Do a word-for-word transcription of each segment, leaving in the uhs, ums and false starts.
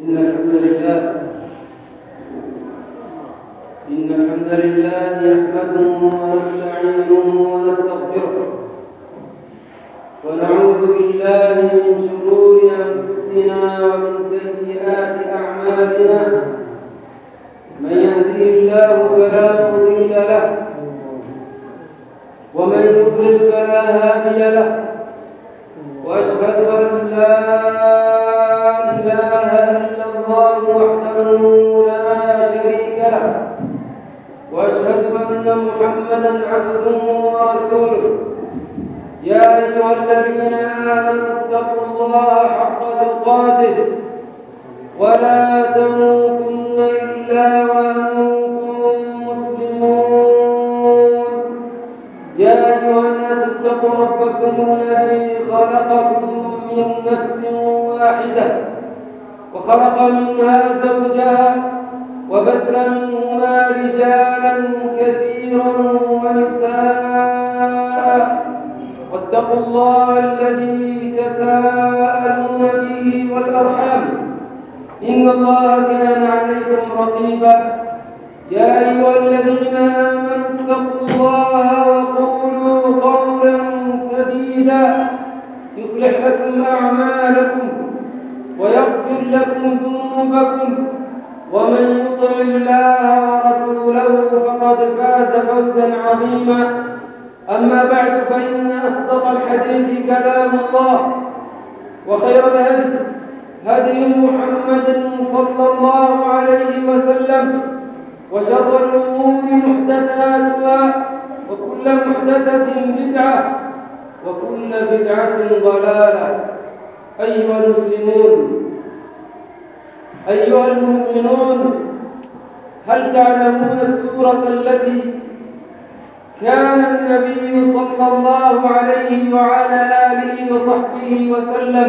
إن الحمد لله إن الحمد لله نحمده ونستعينه ونستغفره ونعوذ بالله من شرور أنفسنا ومن سيئات أعمالنا. من يهده الله فلا مضل له ومن يضلل فلا هادي له، وأشهد أن لا إله إلا الله وحده لا شريك له، وأشهد أن محمدا عبده ورسوله. يا أيها الذين آمنوا اتقوا الله حق تقاته ولا تموتن إلا وأنتم مسلمون. يا أيها الناس اتقوا ربكم الذي خلقكم من نفس واحدة وخلق منها زوجها وبث منهما رجالا كثيرا ونساء، واتقوا الله الذي تساءلون به والأرحام إن الله كان عليكم رقيبا. يا أيها الذين آمنوا اتقوا الله وقولوا قولا سديدا يصلح لكم أعمالكم ويغفر لكم ذنوبكم، ومن يطع الله ورسوله فقد فاز فوزا عظيما. أما بعد، فإن أصدق الحديث كلام الله، وخير الهدي هدي محمد صلى الله عليه وسلم، وشر الأمور محدثاتها، وكل محدثة بدعة، وكل بدعة ضلالة. أيها المسلمون، أيها المؤمنون، هل تعلمون السورة التي كان النبي صلى الله عليه وعلى آله وصحبه وسلم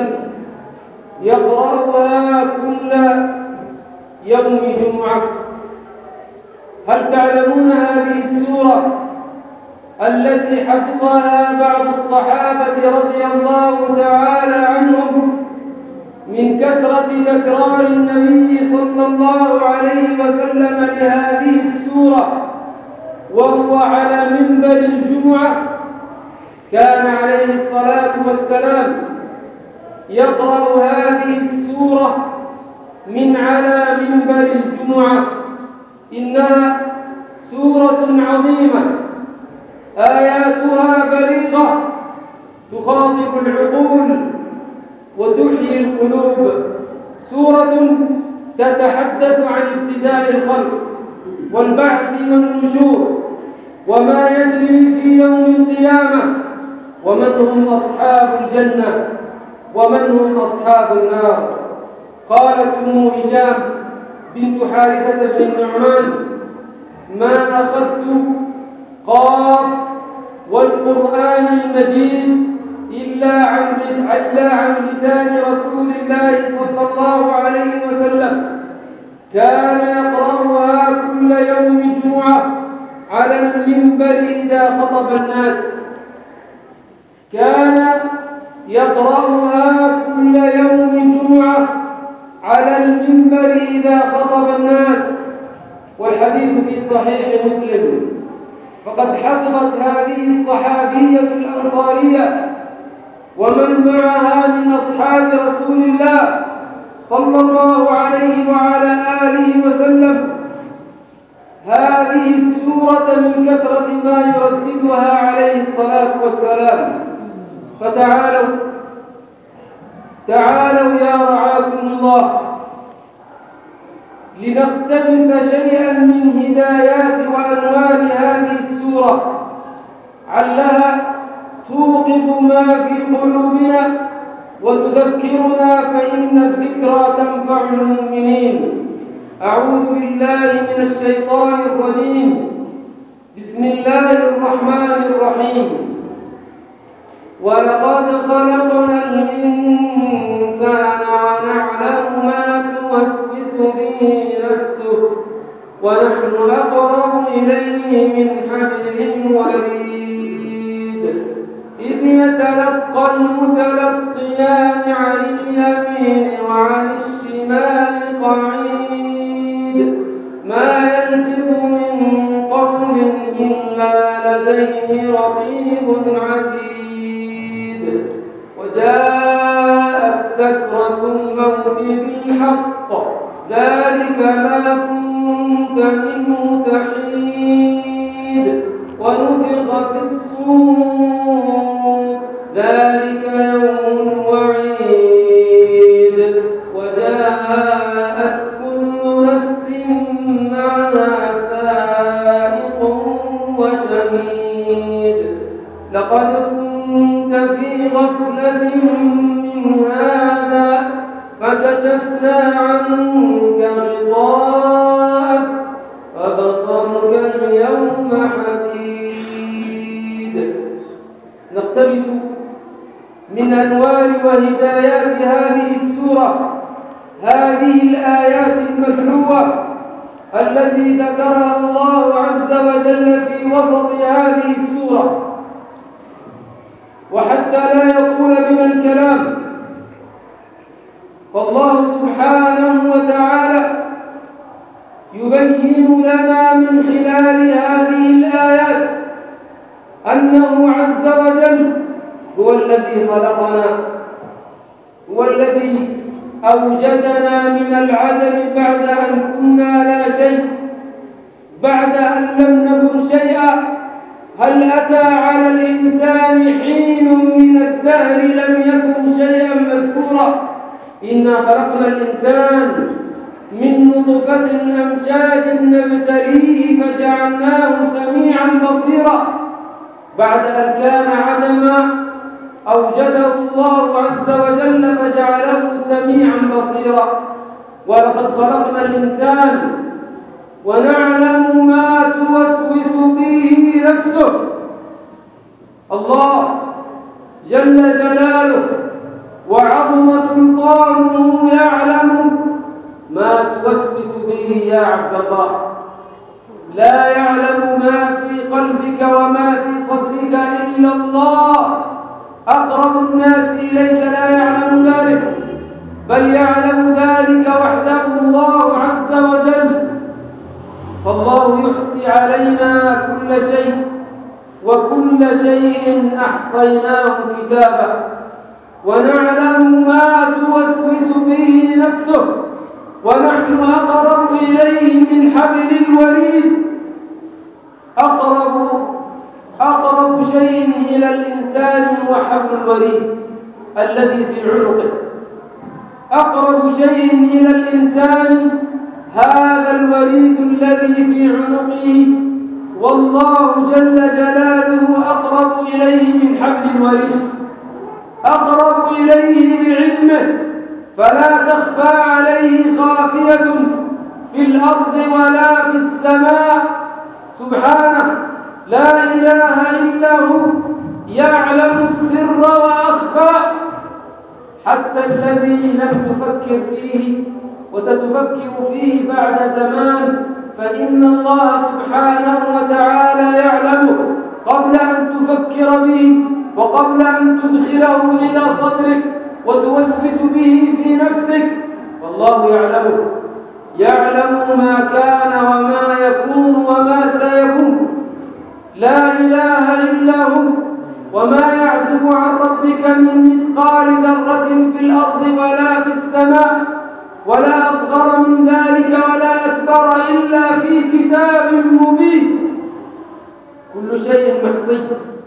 يقرأها كل يوم جمعة؟ هل تعلمون هذه السورة التي حفظها بعض الصحابة رضي الله تعالى عنهم من كثرة تكرار النبي صلى الله عليه وسلم لهذه السورة وهو على منبر الجمعة؟ كان عليه الصلاة والسلام يقرأ هذه السورة من على منبر الجمعة. إنها سورة عظيمة آياتها بليغة تخاطب العقول وتحيي القلوب، سورة تتحدث عن ابتداء الخلق والبعث والنشور وما يجري في يوم القيامة، ومن هم أصحاب الجنة ومن هم أصحاب النار. قالت أم هشام بنت حارثة بن النعمان: ما أخذت قاف والقرآن المجيد إلا عن إلا عن لسان رسول الله صلى الله عليه وسلم، كان يقرأها كل يوم جمعة على المنبر إذا خطب الناس. كان يقرأها كل يوم جمعة على المنبر إذا خطب الناس. والحديث في صحيح مسلم. فقد حفظت هذه الصحابية الأنصارية ومن معها من أصحاب رسول الله صلى الله عليه وعلى آله وسلم هذه السورة من كثرة ما يرددها عليه الصلاة والسلام. فتعالوا تعالوا يا رعاكم الله لنقتبس شيئا من هدايات وأنوار هذه السورة، علها توقظ ما في قلوبنا وتذكرنا، فإن الذكرى تنفع المؤمنين. أعوذ بالله من الشيطان الرجيم. بسم الله الرحمن الرحيم. ولقد خلقنا الإنسان ونعلم ما توسوس به نفسه ونحن أقرب إليه من حبل الوريد. إذ يتلقى المتلقيان عن اليمين وعن الشمال إلا لديه رقيب عتيد وجاءت سكرة الموت بالحق ذلك ما كنت منه تحيد ونفخ في الصور ذلك يوم الوعيد وجاءت كل نفس معها سائق وشهيد لقد كنت في غفلة من هذا فكشفنا عنك غطاءك فبصرك اليوم حديد. نقتبس من أنوار وهدايات هذه السورة هذه الآيات المتلوة التي ذكرها الله عز وجل في وسط هذه السورة، وحتى لا يطول بنا الكلام فالله سبحانه وتعالى يبين لنا من خلال هذه الآيات أنه عز وجل هو الذي خلقنا، هو الذي أوجدنا من العدم بعد أن كنا لا شيء، بعد أن لم نكن شيئا. هل أتى على الإنسان حين من الدهر لم يكن شيئا مذكورا؟ إنا خلقنا الإنسان من نطفة أمشاج نبتليه فجعلناه سميعا بصيرا. بعد أن كان عدما أوجده الله عز وجل فجعله سميعا بصيرا. ولقد خلقنا الإنسان ونعلم ما توسوس به نفسه. الله جل جلاله وعظم سلطانه يعلم ما توسوس به يا عبد الله. لا يعلم ما في قلبك وما في صدرك إلا الله. أقرب الناس إليك لا يعلم ذلك، بل يعلم ذلك وحده الله عز وجل. فالله يحصي علينا كل شيء، وكل شيء أحصيناه كتابا، ونعلم ما توسوس به نفسه، ونحن أقرب إليه من حبل الوريد. أقرب أقرب شيء إلى الإنسان هو حبل الوريد الذي في عنقه. أقرب شيء إلى الإنسان هذا الوريد الذي في عنقه، والله جل جلاله أقرب إليه من حبل الوريد، أقرب إليه بعلمه، فلا تخفى عليه خافية في الأرض ولا في السماء سبحانه. لا إله إلا هو يعلم السر وأخفى. حتى الذي لم تفكر فيه وستفكر فيه بعد زمان فإن الله سبحانه وتعالى يعلمه قبل أن تفكر به، وقبل أن تدخله إلى صدرك وتوسوس به في نفسك، والله يعلمه. يعلم ما كان وما يكون وما سيكون. لا إله إلا هو. وما يعزب عن ربك من مثقال ذرة في الأرض ولا في السماء ولا أصغر من ذلك ولا أكبر إلا في كتاب مبين. كل شيء محصي،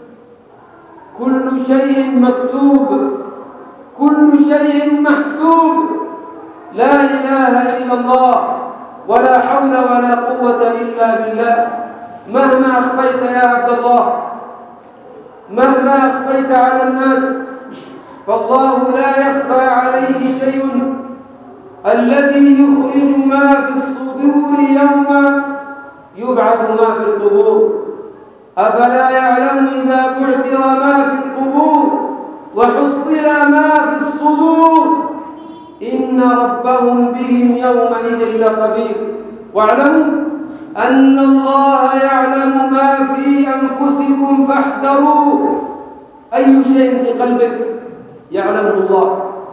كل شيء مكتوب، كل شيء محسوب. لا إله إلا الله، ولا حول ولا قوة إلا بالله. مهما أخفيت يا عبد الله، مهما أخفيت على الناس، فالله لا يخفى عليه شيء. الذي يخرج ما في الصدور يوم يبعث ما في القبور. أفلا يعلم إذا بعثر ما في القبور وحصل ما في الصدور إن ربهم بهم يومئذ لخبير. واعلموا أن الله يعلم ما في أنفسكم فاحذروه. أي شيء في قلبك يعلمه الله،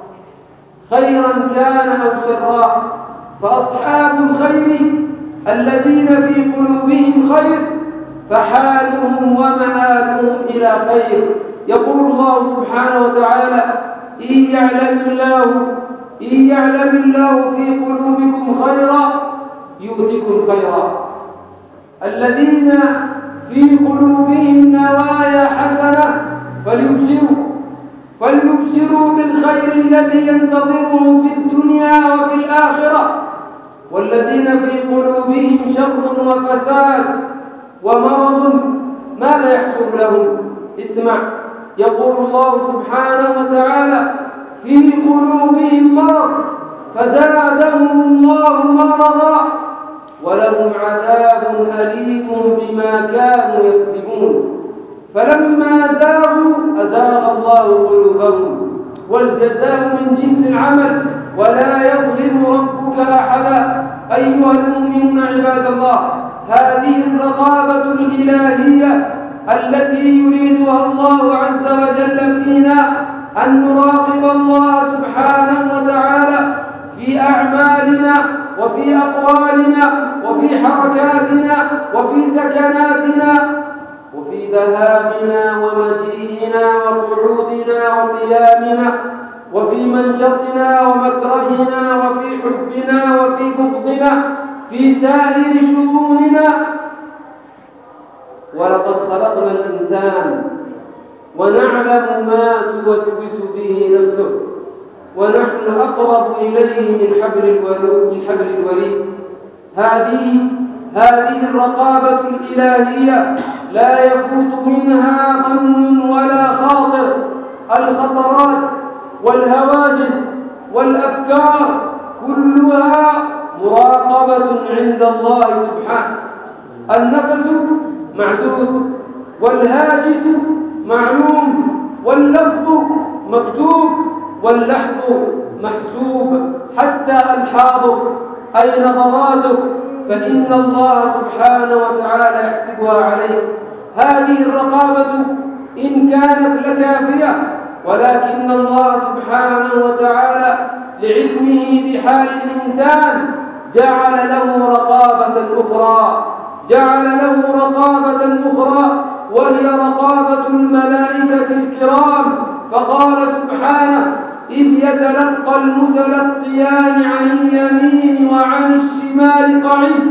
خيرا كان أو شرا. فأصحاب الخير الذين في قلوبهم خير فحالهم ومآلهم إلى خير. يقول الله سبحانه وتعالى: إن يعلم الله إن يعلم الله في قلوبكم خيرا يؤتكم خيرا. الذين في قلوبهم نوايا حسنة فليبشروا فليبشروا بالخير الذي ينتظرهم في الدنيا وفي الآخرة. والذين في قلوبهم شر وفساد ومرض ماذا يحصل لهم؟ اسمع، يقول الله سبحانه وتعالى: في قلوبهم مرض فزادهم الله مرضا ولهم عذاب أليم بما كانوا يكذبون. فلما زاغوا أزاغ الله قلوبهم، والجزاء من جنس العمل ولا يظلم ربك أحدا. أيها المؤمنون عباد الله، هذه الرقابة الإلهية التي يريدها الله عز وجل فينا، أن نراقب الله سبحانه وتعالى في أعمالنا وفي أقوالنا وفي حركاتنا وفي سكناتنا وفي ذهابنا ومجيئنا وقعودنا وقيامنا وفي منشطنا ومكرهنا وفي حبنا وفي بغضنا في سائر شؤوننا. ولقد خلقنا الإنسان ونعلم ما توسوس به نفسه ونحن أقرب إليه من حبل الوريد. هذه هذه الرقابة الإلهية لا يفوت منها ظن ولا خاطر. الخطرات والهواجس والأفكار كلها مراقبة عند الله سبحانه. النفس معدود، والهاجس معلوم، واللفظ مكتوب، واللحظ محسوب. حتى ألحاظك أي نظراتك فإن الله سبحانه وتعالى يحسبها عليك. هذه الرقابة إن كانت لكافية، ولكن الله سبحانه وتعالى لعلمه بحال الإنسان جعل له رقابة أخرى جعل له رقابة أخرى وهي رقابة الملائكة الكرام. فقال سبحانه: إذ يتلقى المتلقيان عن اليمين وعن الشمال قعيد.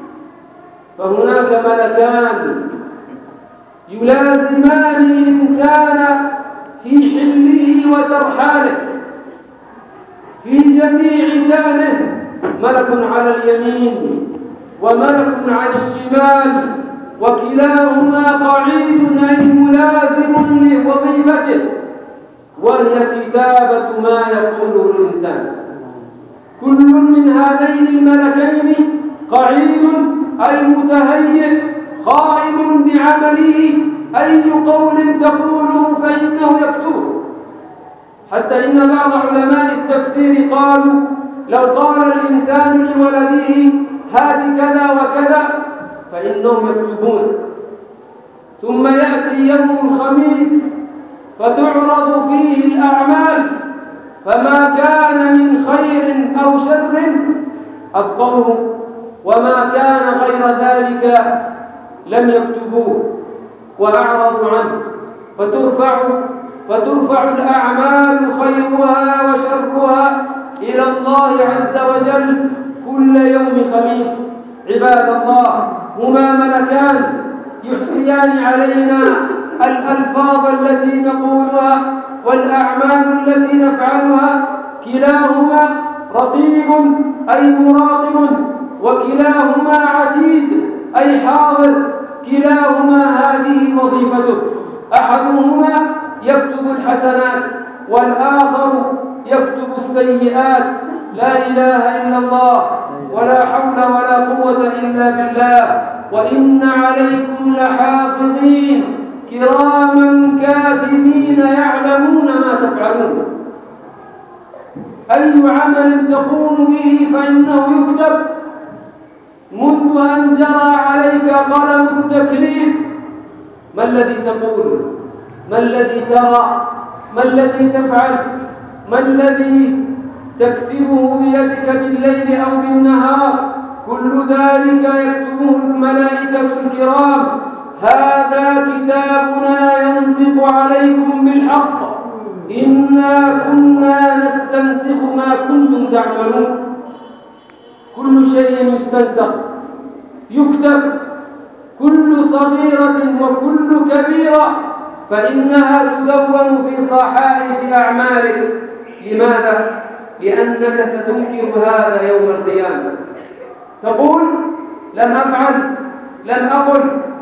فهناك ملكان يلازمان الإنسان في حله وترحاله في جميع شأنه، ملك على اليمين وملك على الشمال، وكلاهما قعيد أي ملازم لوظيفته، وهي كتابة ما يقوله الإنسان. كل من هذين الملكين قعيد أي متهيئ قائم بعمله، أي قول تقوله فإنه يكتب. حتى إن بعض علماء التفسير قالوا: لو قال الإنسان لولده هات كذا وكذا فإنهم يكتبون. ثم يأتي يوم الخميس فتعرض فيه الأعمال، فما كان من خير أو شر أبقوه، وما كان غير ذلك لم يكتبوه وأعرضوا عنه. فترفع فترفع الأعمال خيرها وشرها إلى الله عز وجل كل يوم خميس. عباد الله، هما ملكان يحصيان علينا الألفاظ التي نقولها والأعمال التي نفعلها. كلاهما رقيب أي مراقب، وكلاهما عتيد أي حاضر. كلاهما هذه وظيفته، أحدهما يكتب الحسنات والآخر يكتب السيئات. لا إله إلا الله، ولا حول ولا قوة إلا بالله. وإن عليكم لحافظين كراما كاتبين يعلمون ما تفعلون. أي عمل تقوم به فإنه يكتب منذ أن جرى عليك قلم التكليف. ما الذي تقول؟ ما الذي ترى؟ ما الذي تفعل؟ ما الذي تكسبه بيدك بالليل أو بالنهار؟ كل ذلك يكتبه الملائكة الكرام. هذا كتابنا ينطق عليكم بالحق إنا كنا نستنسخ ما كنتم تعملون. كل شيء يستنسخ يكتب، كل صغيرة وكل كبيرة فإنها تدون في صحائف أعمالك. لماذا؟ لأنك ستنكر هذا يوم القيامة، تقول لم أفعل لم أقل،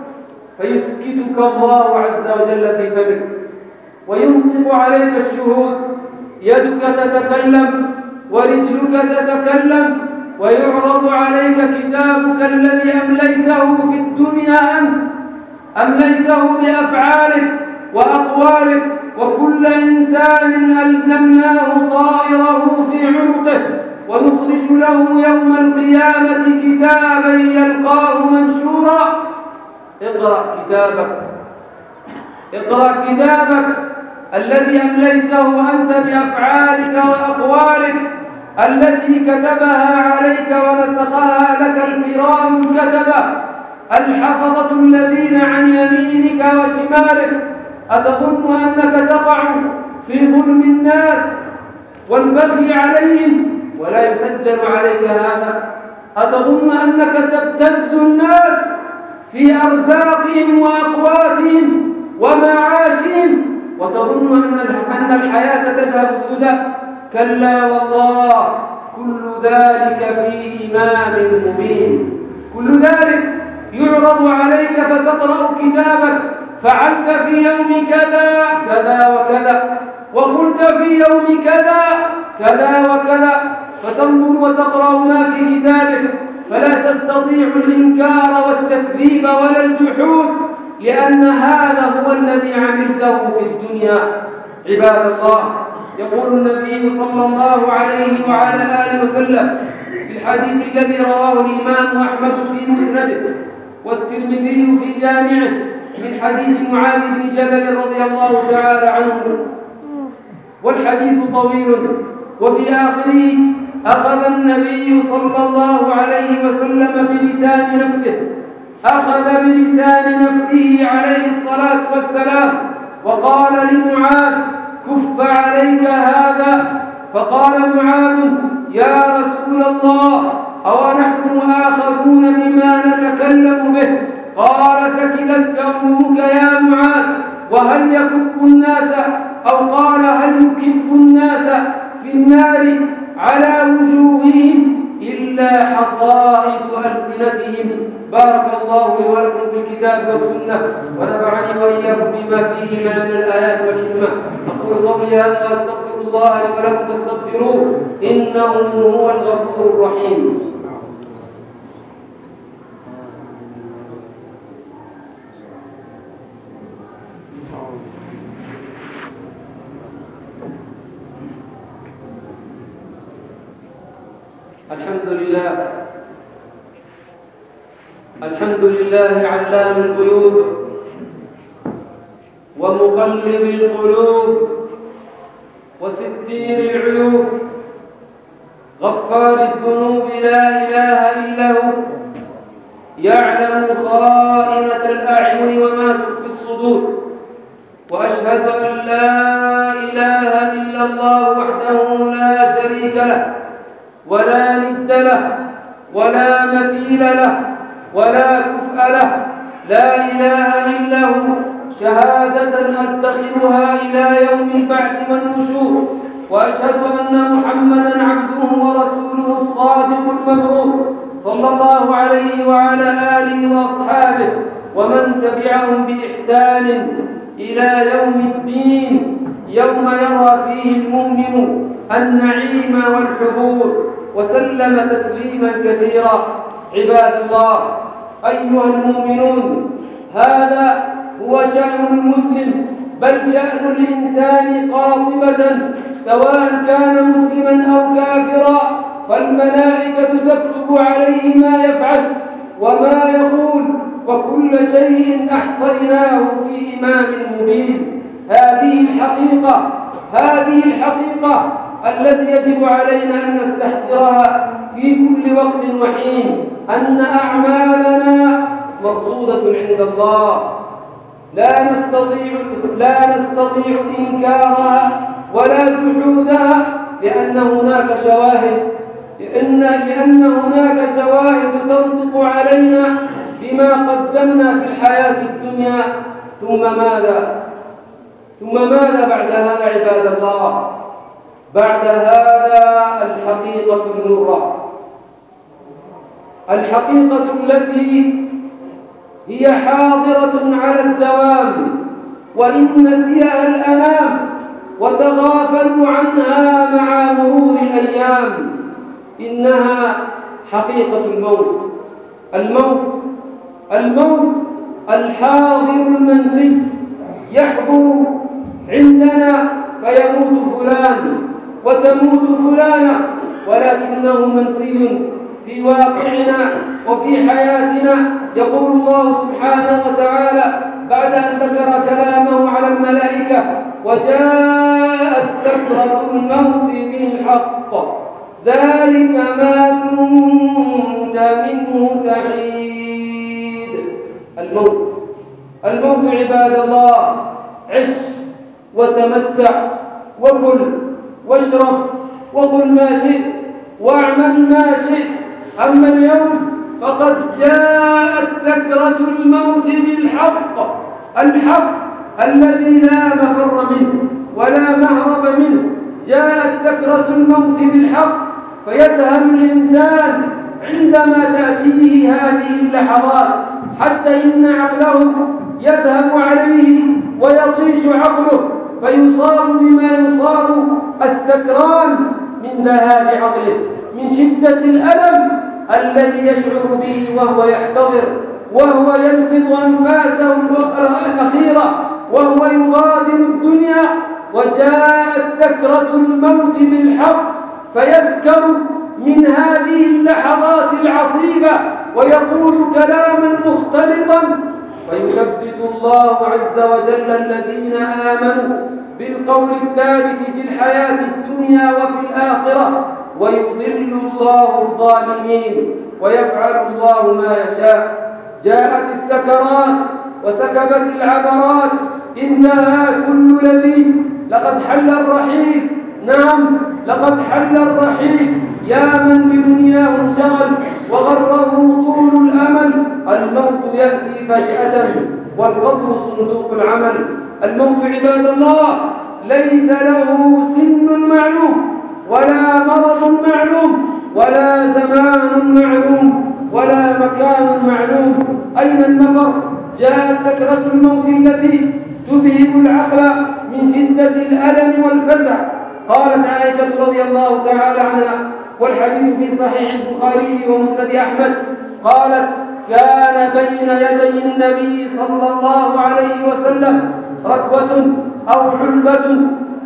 فيسكتك الله عز وجل في فمك وينطق عليك الشهود، يدك تتكلم ورجلك تتكلم، ويعرض عليك كتابك الذي أمليته في الدنيا أنت، أمليته بأفعالك وأقوالك، وكل إنسان ألزمناه طائره في عنقه ونخرج له يوم القيامة كتابا يلقاه منشورا. اقرأ كتابك، اقرأ كتابك الذي أمليته أنت بأفعالك وأقوالك التي كتبها عليك ونسخها لك الكرام الكتبة الحفظة الذين عن يمينك وشمالك. أتظن أنك تقع في ظلم الناس والبغي عليهم ولا يسجل عليك هذا؟ أتظن أنك تبتز الناس في أرزاقهم وأقواتهم ومعاشهم وتظن أن الحياة تذهب سدى؟ كلا والله، كل ذلك في إمام مبين. كل ذلك يعرض عليك فتقرأ كتابك، فعلت في يوم كذا كذا وكذا، وقلت في يوم كذا كذا وكذا، فتنظر وتقرأ ما في كتابك فلا تستطيع الإنكار والتكذيب ولا الجحود، لأن هذا هو الذي عملته في الدنيا. عباد الله، يقول النبي صلى الله عليه وعلى آله وسلم في الحديث الذي رواه الإمام أحمد في مسنده والترمذي في جامعه من حديث معاذ بن جبل رضي الله تعالى عنه، والحديث طويل، وفي آخره أخذ النبي صلى الله عليه وسلم بلسان نفسه أخذ بلسان نفسه عليه الصلاة والسلام وقال لمعاذ: كف عليك هذا. فقال معاذ: يا رسول الله، أو نحن مؤاخذون بما نتكلم به؟ قال: ثكلتك أمك يا معاذ. وهل يكب الناس، أو قال هل يكب الناس في النار على وجوههم إلا حصائد ألسنتهم؟ بارك الله لي ولكم في الكتاب والسنة، ونفعني وإياكم بما فيهما من الآيات والحكمة. أقول قولي هذا وأستغفر الله لي ولكم فاستغفروه إنه هو الغفور الرحيم. الحمد لله الحمد لله علام الغيوب ومقلب القلوب وستير العيوب، غفار الذنوب لا إله إلا هو، يعلم خائنة الأعين وما تخفي الصدور. وأشهد أن لا إله إلا الله وحده لا شريك له ولا ند له ولا مثيل له ولا كفء له، لا إله إلا هو، شهادة أدخرها إلى يوم البعث والنشور. وأشهد أن محمدًا عبده ورسوله الصادق المبعوث صلى الله عليه وعلى آله وأصحابه ومن تبعهم بإحسان إلى يوم الدين، يوم يرى فيه المؤمن النعيم والحبور، وسلم تسليما كثيرا. عباد الله، أيها المؤمنون، هذا هو شأن المسلم، بل شأن الإنسان قاطبة، سواء كان مسلما أو كافرا، فالملائكة تكتب عليه ما يفعل وما يقول، وكل شيء أحصيناه في إمام مبين. هذه الحقيقة هذه الحقيقة التي يجب علينا أن نستحضرها في كل وقت وحين، أن أعمالنا مرصودة عند الله، لا نستطيع لا نستطيع إنكارها ولا جحودها، لأن هناك شواهد لأن لأن هناك شواهد تنطق علينا بما قدمنا في الحياة الدنيا. ثم ماذا؟ ثم ماذا بعد هذا عباد الله؟ بعد هذا الحقيقة المرة، الحقيقة التي هي حاضرة على الدوام، وإن نسيها الأنام وتغافلوا عنها مع مرور الأيام. إنها حقيقة الموت، الموت الموت الحاضر المنسي، يحضر عندنا فيموت فلان وتموت فلانة، ولكنه منسي في واقعنا وفي حياتنا. يقول الله سبحانه وتعالى بعد أن ذكر كلامه على الملائكة: وجاءت سكرة الموت بالحق ذلك ما كنت منه تحيد. الموت الموت عباد الله، عش وتمتع وكل واشرب وقل ما شئت واعمل ما شئت، أما اليوم فقد جاءت سكرة الموت بالحق، الحق الذي لا مفر منه ولا مهرب منه. جاءت سكرة الموت بالحق، فيذهل الإنسان عندما تأتيه هذه اللحظات، حتى إن عقله يذهب عليه ويطيش عقله، فيصاب بما يصاب السكران من ذهاب عقله، من شدة الألم الذي يشعر به وهو يحتضر، وهو يلفظ أنفاسه الأخيرة، وهو يغادر الدنيا. وجاءت سكرة الموت بالحق، فيسكر من هذه اللحظات العصيبة ويقول كلاما مختلطا، فيثبت الله عز وجل الذين آمنوا بالقول الثابت في الحياة الدنيا وفي الآخرة، ويضل الله الظالمين ويفعل الله ما يشاء. جاءت السكرات وسكبت العبرات، انتهى كل لذيذ، لقد حل الرحيل. نعم، لقد حل الرحيل. يا من بدنياه انشغل وغره طول الأمل، الموت يأتي فجأة والقبر صندوق العمل. الموت عباد الله ليس له سن معلوم ولا مرض معلوم ولا زمان معلوم ولا مكان معلوم. أين المفر؟ جاءت سكرة الموت التي تذهب العقل من شدة الألم والفزع. قالت عائشة رضي الله تعالى عنها، والحديث في صحيح البخاري ومسند أحمد، قالت: كان بين يدي النبي صلى الله عليه وسلم ركوة أو علبة،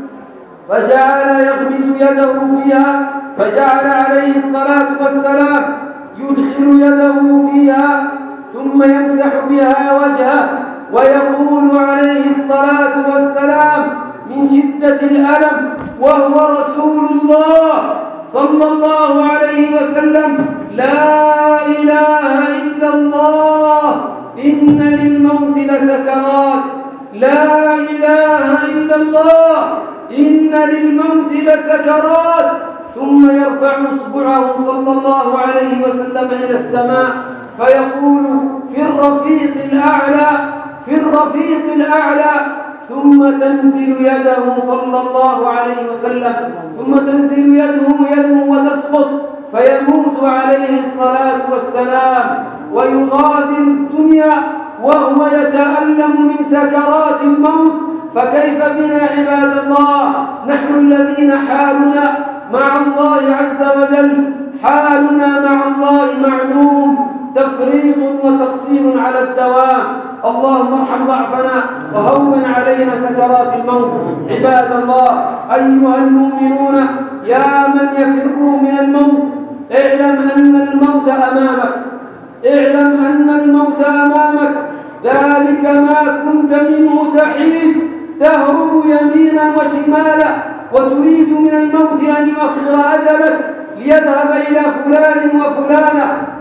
فجعل يغمس يده فيها، فجعل عليه الصلاة والسلام يدخل يده فيها ثم يمسح بها وجهه، ويقول عليه الصلاة والسلام من شدة الألم وهو رسول الله صلى الله عليه وسلم: لا إله إلا الله، إن للموت لسكرات، لا إله إلا الله، إن للموت لسكرات. ثم يرفع إصبعه صلى الله عليه وسلم إلى السماء فيقول في الرفيق الأعلى، في الرفيق الأعلى، ثم تنزل يده صلى الله عليه وسلم، ثم تنزل يده يده وتسقط، فيموت عليه الصلاة والسلام ويغادر الدنيا وهو يتألم من سكرات الموت. فكيف بنا عباد الله، نحن الذين حالنا مع الله عز وجل، حالنا مع الله معلوم، تفريط وتقصير على الدوام. اللهم ارحم ضعفنا وهون علينا سكرات الموت. عباد الله، أيها المؤمنون، يا من يفروا من الموت، اعلم أن الموت أمامك، اعلم أن الموت أمامك، ذلك ما كنت منه تحيد، تهرب يمينا وشمالا وتريد من الموت أن يؤخر أجلك ليذهب إلى فلان وفلانة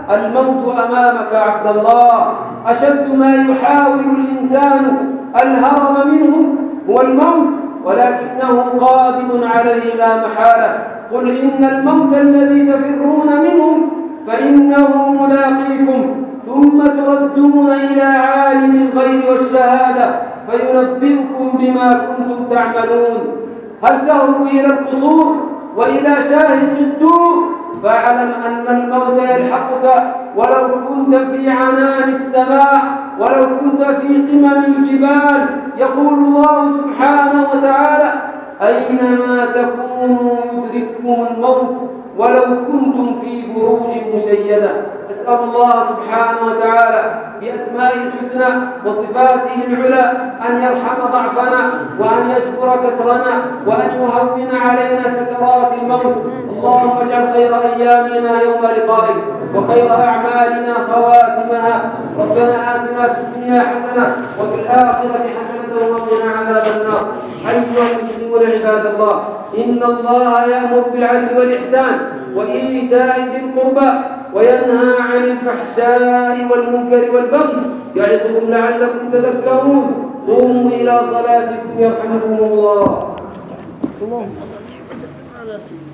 الموت أمامك عبد الله. أشد ما يحاول الإنسان الهرب منه هو الموت، ولكنه قادم عليه لا محالة. قل إن الموت الذي تفرون منه فإنه ملاقيكم، ثم تردون إلى عالم الغيب والشهادة فينبئكم بما كنتم تعملون. هل تهرب إلى القصور وإلى شاهد الدور؟ فاعلم أن الموت يلحقك ولو كنت في عنان السماء، ولو كنت في قمم الجبال. يقول الله سبحانه وتعالى: أينما تكونوا يدرككم الموت ولو كنتم في بروج مشيدة. أسأل الله سبحانه وتعالى بأسمائه الحسنى وصفاته العلى أن يرحم ضعفنا وأن يجبر كسرنا وأن يهون علينا سكرات الموت. اللهم اجعل خير أيامنا يوم لقائك وخير أعمالنا خواتمها. ربنا آتنا في الدنيا حسنة وفي الآخرة حسنة وقنا عذاب النار. أيها المسلمون عباد الله، إن الله يأمر بالعدل والإحسان وإيتاء ذي القربى وينهى عن الفحشاء والمنكر والبغي يعظكم لعلكم تذكرون. قوموا إلى صلاتكم يرحمكم الله.